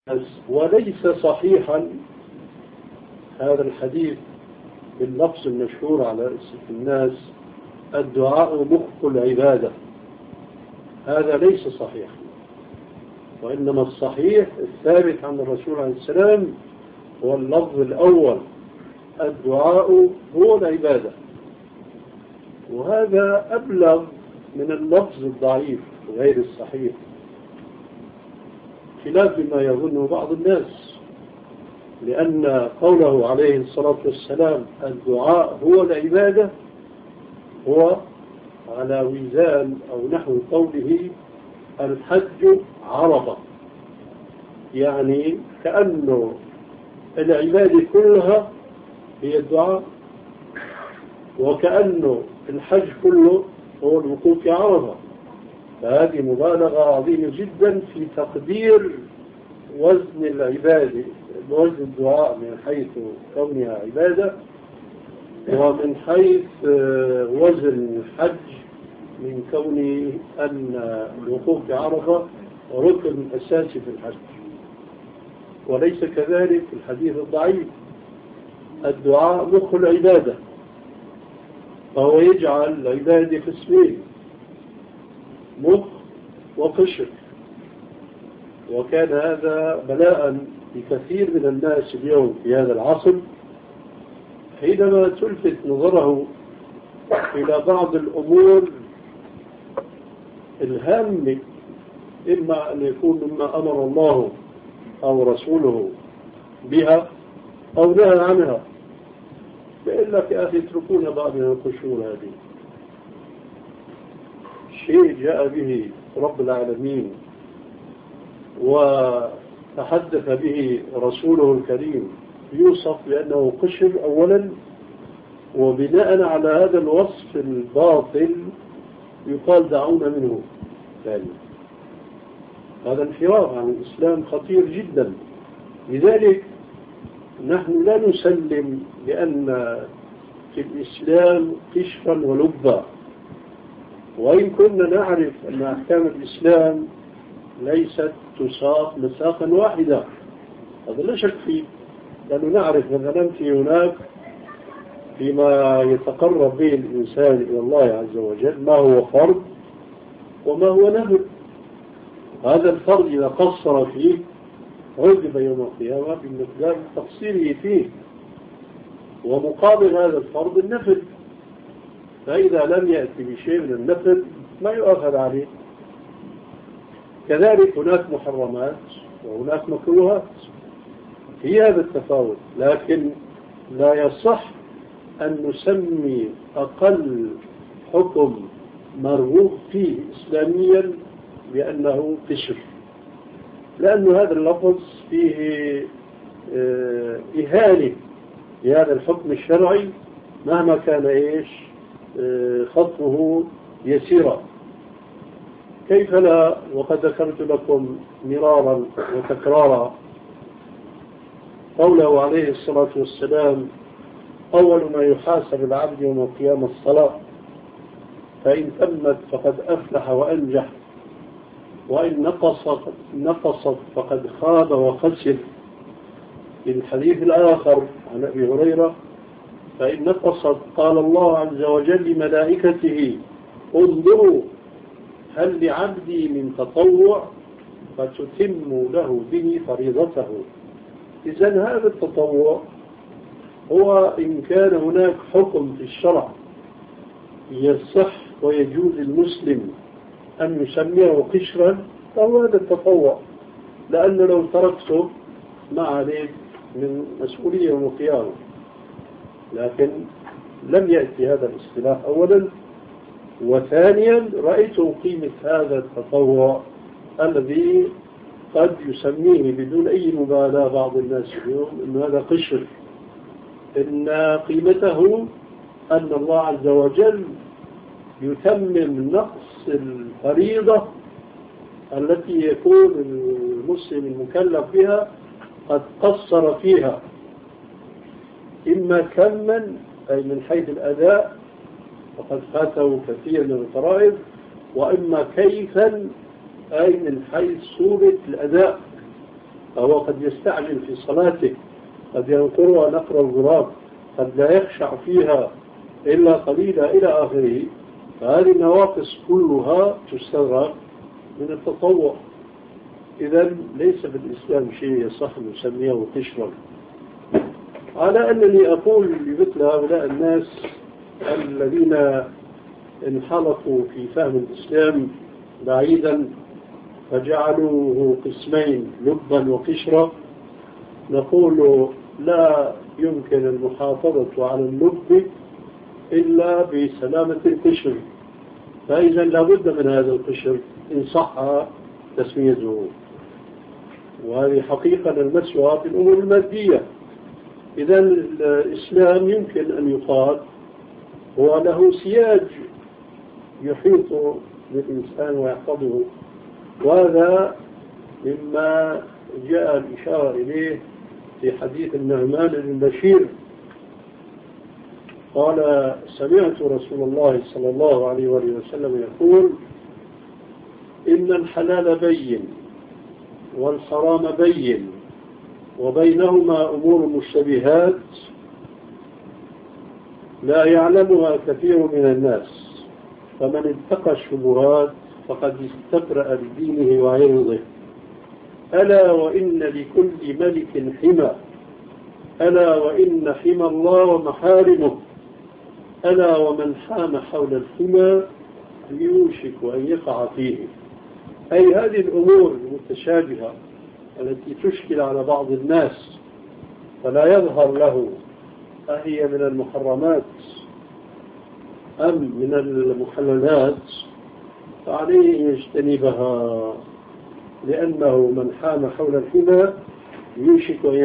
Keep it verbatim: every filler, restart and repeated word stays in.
وليس صحيحا هذا الحديث باللفظ المشهور على ألسنة الناس: الدعاء مخ العبادة. هذا ليس صحيح، وإنما الصحيح الثابت عن الرسول عليه السلام هو اللفظ الأول: الدعاء هو العبادة. وهذا أبلغ من اللفظ الضعيف غير الصحيح، خلاف ما يظنه بعض الناس، لأن قوله عليه الصلاة والسلام الدعاء هو العبادة هو على وزان أو نحو قوله الحج عرفة، يعني كأنه العبادة كلها هي الدعاء، وكأنه الحج كله هو الوقوف عرفة. فهذه مبالغة عظيمة جدا في تقدير وزن العبادة، وزن الدعاء من حيث كونها عبادة، ومن حيث وزن الحج من كون أن الوقوف بعرفة ركن أساسي في الحج. وليس كذلك في الحديث الضعيف: الدعاء مخ العبادة، فهو يجعل العبادة قسمين: مخ وقشر. وكان هذا بلاء لكثير من الناس اليوم في هذا العصر، حينما تلفت نظره إلى بعض الأمور الهامة، إما أن يكون مما أمر الله أو رسوله بها أو نهى عنها، فإلا يا أخي اتركونا بعض من القشور. هذه شيء جاء به رب العالمين وتحدث به رسوله الكريم، يوصف بأنه قشر أولا، وبناء على هذا الوصف الباطل يقال دعونا منه ثانيا. هذا انحراف عن الإسلام خطير جدا. لذلك نحن لا نسلم بأن في الإسلام قشرا ولبا، وإن كنا نعرف أن أحكام الإسلام ليست تساق مساقا واحدة، هذا لا شك فيه، لأنه نعرف مثلا في هناك فيما يتقرب به الإنسان إلى الله عز وجل ما هو فرض وما هو نفل. هذا الفرض إذا قصر فيه عذب يوم القيامة بمقدار تقصيره فيه، ومقابل هذا الفرض النفل، فإذا لم يأتي بشيء من النفل ما يؤخذ عليه. كذلك هناك محرمات وهناك مكروهات، في هذا التفاوت، لكن لا يصح أن نسمي أقل حكم مرغوب فيه إسلاميا بأنه قشر، لأن هذا اللفظ فيه إهانة لهذا الحكم الشرعي مهما كان إيش خطوه يسيرا. كيف لا، وقد ذكرت لكم مرارا وتكرارا قوله عليه الصلاة والسلام: أول ما يحاسب العبد يوم القيامة الصلاة، فإن تمت فقد أفلح وأنجح، وإن نقصت نقصت فقد خاب وخسر. في الحديث الآخر عن أبي هريرة: فإن نقصت قال الله عز وجل لملائكته: انظروا هل لعبدي من تطوع فتتم له به فريضته. إذن هذا التطوع هو إن كان هناك حكم في الشرع يصح ويجوز المسلم أن يسميه قشرا فهو هذا التطوع، لأنه لو تركته ما عليك من مسؤولية يوم القيامة. لكن لم يأتي هذا الاصطلاح أولا، وثانيا رأيت قيمة هذا التطوع الذي قد يسميه بدون أي مبالاة بعض الناس اليوم أن هذا قشر. إن قيمته أن الله عز وجل يتمم نقص الفريضة التي يكون المسلم المكلف بها قد قصر فيها، إما كما أي من حيث الأداء وقد فاته كثير من الفرائض، وإما كيفا أي من حيث صورة الأداء فهو قد يستعجل في صلاته، قد ينقرها نقر الغراب، قد لا يخشع فيها إلا قليلا إلى آخره. فهذه النواقص كلها تستغرق من التطوع. إذا ليس في الإسلام شيء يصح نسميه قشرا. على أنني أقول لمثل هؤلاء الناس الذين انحلقوا في فهم الإسلام بعيدا فجعلوه قسمين لبا وقشرا، نقول لا يمكن المحافظة على اللب إلا بسلامة القشر، فإذا لابد من هذا القشر إن صح تسميته، وهذه حقيقة نلمسها في الأمور المادية. إذا الإسلام يمكن أن يقال هو له سياج يحيط بالإنسان ويحفظه، وهذا مما جاء الإشارة إليه في حديث النعمان بن بشير قال: سمعت رسول الله صلى الله عليه وآله وسلم يقول: إن الحلال بين والحرام بين وبينهما أمور مشتبهات لا يعلمها كثير من الناس، فمن اتقى الشبهات فقد استبرأ بدينه وعرضه. ألا وإن لكل ملك حمى، ألا وإن حمى الله ومحارمه، ألا ومن حام حول الحمى يوشك أن يقع فيه. أي هذه الأمور المتشابهة التي تشكل على بعض الناس فلا يظهر له أهي من المحرمات أم من المحللات، فعليه أن يجتنبها، لأنه من حام حول الحمى يوشك أن